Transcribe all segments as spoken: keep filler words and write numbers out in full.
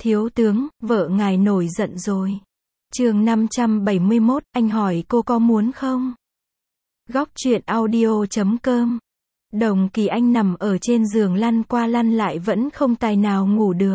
Thiếu tướng, vợ ngài nổi giận rồi. Chương năm trăm bảy mươi mốt, anh hỏi cô có muốn không? Góc truyện audio chấm com. Đồng Kỳ Anh nằm ở trên giường lăn qua lăn lại vẫn không tài nào ngủ được.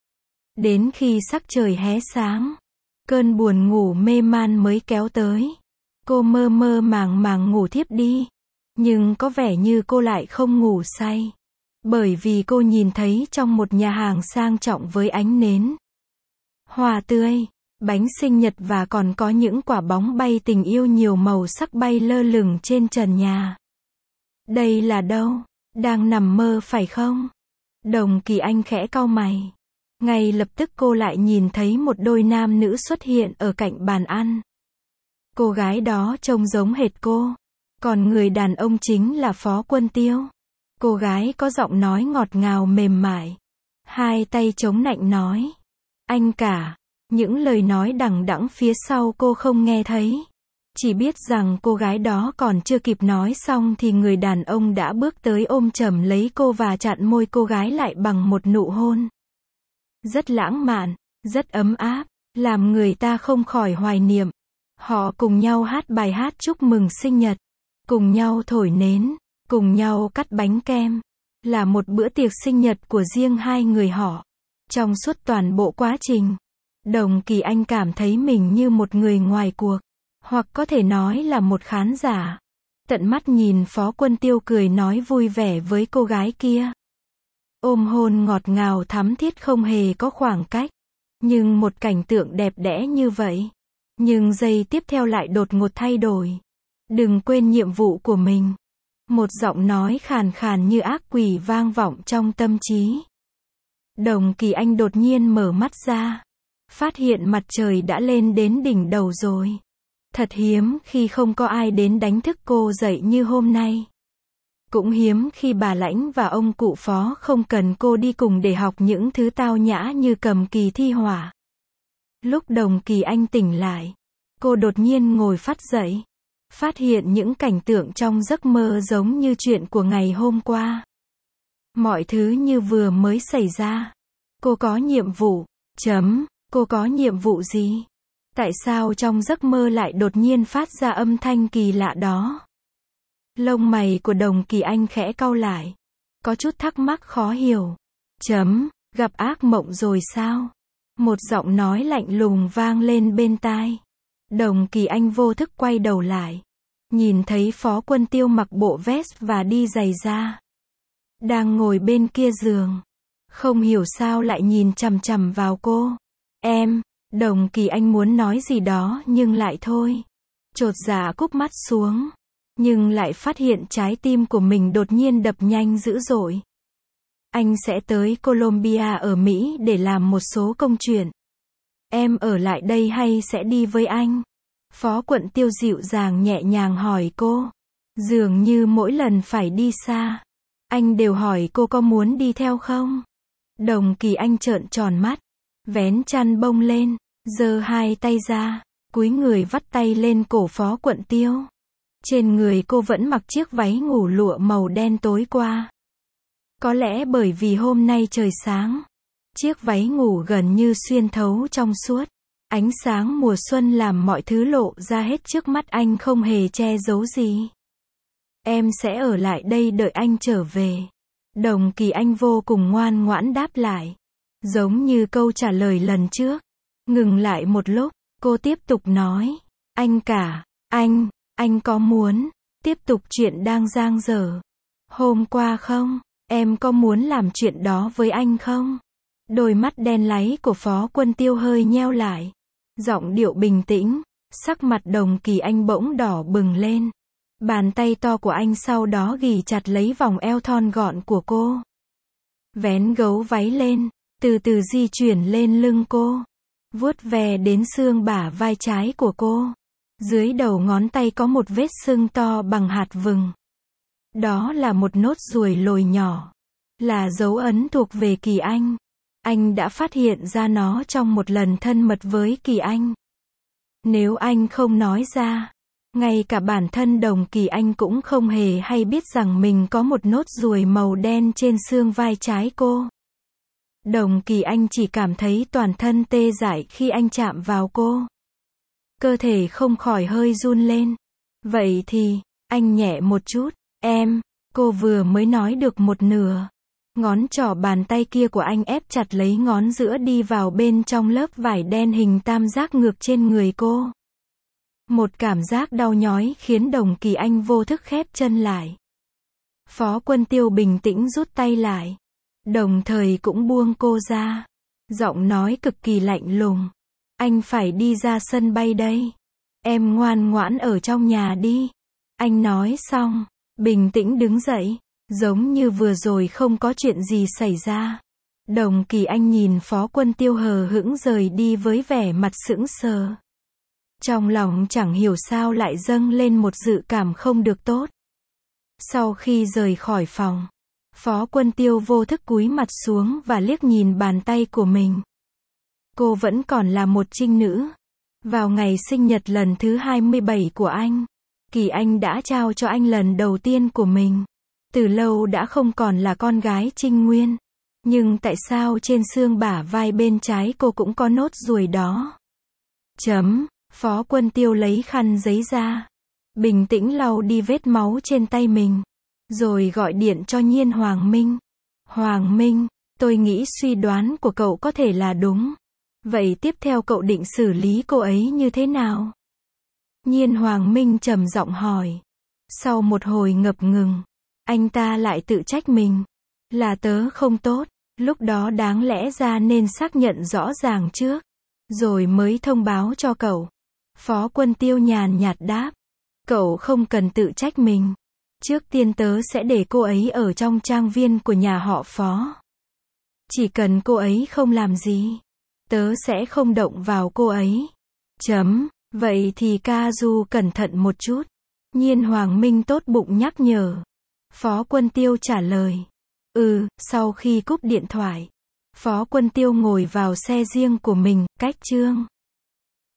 Đến khi sắc trời hé sáng, cơn buồn ngủ mê man mới kéo tới. Cô mơ mơ màng màng ngủ thiếp đi. Nhưng có vẻ như cô lại không ngủ say. Bởi vì cô nhìn thấy trong một nhà hàng sang trọng với ánh nến, hoa tươi, bánh sinh nhật và còn có những quả bóng bay tình yêu nhiều màu sắc bay lơ lửng trên trần nhà. Đây là đâu? Đang nằm mơ phải không? Đồng Kỳ Anh khẽ cau mày. Ngay lập tức cô lại nhìn thấy một đôi nam nữ xuất hiện ở cạnh bàn ăn. Cô gái đó trông giống hệt cô. Còn người đàn ông chính là Phó Quân Tiêu. Cô gái có giọng nói ngọt ngào mềm mại. Hai tay chống nạnh nói. Anh cả. Những lời nói đằng đẵng phía sau cô không nghe thấy. Chỉ biết rằng cô gái đó còn chưa kịp nói xong thì người đàn ông đã bước tới ôm chầm lấy cô và chặn môi cô gái lại bằng một nụ hôn. Rất lãng mạn, rất ấm áp, làm người ta không khỏi hoài niệm. Họ cùng nhau hát bài hát chúc mừng sinh nhật, cùng nhau thổi nến, cùng nhau cắt bánh kem. Là một bữa tiệc sinh nhật của riêng hai người họ. Trong suốt toàn bộ quá trình, Đồng Kỳ Anh cảm thấy mình như một người ngoài cuộc, hoặc có thể nói là một khán giả. Tận mắt nhìn Phó Quân Tiêu cười nói vui vẻ với cô gái kia. Ôm hôn ngọt ngào thắm thiết không hề có khoảng cách. Nhưng một cảnh tượng đẹp đẽ như vậy. Nhưng giây tiếp theo lại đột ngột thay đổi. Đừng quên nhiệm vụ của mình. Một giọng nói khàn khàn như ác quỷ vang vọng trong tâm trí. Đồng Kỳ Anh đột nhiên mở mắt ra. Phát hiện mặt trời đã lên đến đỉnh đầu rồi. Thật hiếm khi không có ai đến đánh thức cô dậy như hôm nay. Cũng hiếm khi bà Lãnh và ông cụ Phó không cần cô đi cùng để học những thứ tao nhã như cầm kỳ thi họa. Lúc Đồng Kỳ Anh tỉnh lại, cô đột nhiên ngồi phắt dậy. Phát hiện những cảnh tượng trong giấc mơ giống như chuyện của ngày hôm qua. Mọi thứ như vừa mới xảy ra. Cô có nhiệm vụ. Chấm. Cô có nhiệm vụ gì? Tại sao trong giấc mơ lại đột nhiên phát ra âm thanh kỳ lạ đó? Lông mày của Đồng Kỳ Anh khẽ cau lại. Có chút thắc mắc khó hiểu. Chấm. Gặp ác mộng rồi sao? Một giọng nói lạnh lùng vang lên bên tai. Đồng Kỳ Anh vô thức quay đầu lại. Nhìn thấy Phó Quân Tiêu mặc bộ vest và đi giày da. Đang ngồi bên kia giường. Không hiểu sao lại nhìn chằm chằm vào cô. Em, Đồng Kỳ Anh muốn nói gì đó nhưng lại thôi. Chột dạ cúp mắt xuống. Nhưng lại phát hiện trái tim của mình đột nhiên đập nhanh dữ dội. Anh sẽ tới Colombia ở Mỹ để làm một số công chuyện. Em ở lại đây hay sẽ đi với anh? Phó Quận Tiêu dịu dàng nhẹ nhàng hỏi cô. Dường như mỗi lần phải đi xa, anh đều hỏi cô có muốn đi theo không? Đồng Kỳ Anh trợn tròn mắt, vén chăn bông lên, giơ hai tay ra, cúi người vắt tay lên cổ Phó Quận Tiêu. Trên người cô vẫn mặc chiếc váy ngủ lụa màu đen tối qua. Có lẽ bởi vì hôm nay trời sáng, chiếc váy ngủ gần như xuyên thấu trong suốt. Ánh sáng mùa xuân làm mọi thứ lộ ra hết trước mắt anh không hề che giấu gì. Em sẽ ở lại đây đợi anh trở về. Đồng Kỳ Anh vô cùng ngoan ngoãn đáp lại. Giống như câu trả lời lần trước. Ngừng lại một lúc, cô tiếp tục nói. Anh cả, anh, anh có muốn tiếp tục chuyện đang dang dở hôm qua không? Em có muốn làm chuyện đó với anh không? Đôi mắt đen láy của Phó Quân Tiêu hơi nheo lại. Giọng điệu bình tĩnh, sắc mặt Đồng Kỳ Anh bỗng đỏ bừng lên. Bàn tay to của anh sau đó ghì chặt lấy vòng eo thon gọn của cô. Vén gấu váy lên, từ từ di chuyển lên lưng cô. Vuốt ve đến xương bả vai trái của cô. Dưới đầu ngón tay có một vết sưng to bằng hạt vừng. Đó là một nốt ruồi lồi nhỏ. Là dấu ấn thuộc về Kỳ Anh. Anh đã phát hiện ra nó trong một lần thân mật với Kỳ Anh. Nếu anh không nói ra, ngay cả bản thân Đồng Kỳ Anh cũng không hề hay biết rằng mình có một nốt ruồi màu đen trên xương vai trái cô. Đồng Kỳ Anh chỉ cảm thấy toàn thân tê dại khi anh chạm vào cô. Cơ thể không khỏi hơi run lên. Vậy thì, anh nhẹ một chút, em, cô vừa mới nói được một nửa. Ngón trỏ bàn tay kia của anh ép chặt lấy ngón giữa đi vào bên trong lớp vải đen hình tam giác ngược trên người cô. Một cảm giác đau nhói khiến Đồng Kỳ Anh vô thức khép chân lại. Phó Quân Tiêu bình tĩnh rút tay lại, đồng thời cũng buông cô ra. Giọng nói cực kỳ lạnh lùng. Anh phải đi ra sân bay đây. Em ngoan ngoãn ở trong nhà đi. Anh nói xong, bình tĩnh đứng dậy, giống như vừa rồi không có chuyện gì xảy ra. Đồng Kỳ Anh nhìn Phó Quân Tiêu hờ hững rời đi với vẻ mặt sững sờ. Trong lòng chẳng hiểu sao lại dâng lên một dự cảm không được tốt. Sau khi rời khỏi phòng, Phó Quân Tiêu vô thức cúi mặt xuống và liếc nhìn bàn tay của mình. Cô vẫn còn là một trinh nữ. Vào ngày sinh nhật lần thứ hai mươi bảy của anh, Kỳ Anh đã trao cho anh lần đầu tiên của mình. Từ lâu đã không còn là con gái Trinh Nguyên. Nhưng tại sao trên xương bả vai bên trái cô cũng có nốt ruồi đó? Chấm. Phó Quân Tiêu lấy khăn giấy ra, bình tĩnh lau đi vết máu trên tay mình, rồi gọi điện cho Nhiên Hoàng Minh. Hoàng Minh, tôi nghĩ suy đoán của cậu có thể là đúng. Vậy tiếp theo cậu định xử lý cô ấy như thế nào? Nhiên Hoàng Minh trầm giọng hỏi. Sau một hồi ngập ngừng, anh ta lại tự trách mình. Là tớ không tốt, lúc đó đáng lẽ ra nên xác nhận rõ ràng trước, rồi mới thông báo cho cậu. Phó Quân Tiêu nhàn nhạt đáp. Cậu không cần tự trách mình. Trước tiên tớ sẽ để cô ấy ở trong trang viên của nhà họ Phó. Chỉ cần cô ấy không làm gì, tớ sẽ không động vào cô ấy. Chấm. Vậy thì ca du cẩn thận một chút. Nhiên Hoàng Minh tốt bụng nhắc nhở. Phó Quân Tiêu trả lời. Ừ, sau khi cúp điện thoại, Phó Quân Tiêu ngồi vào xe riêng của mình, cách Trương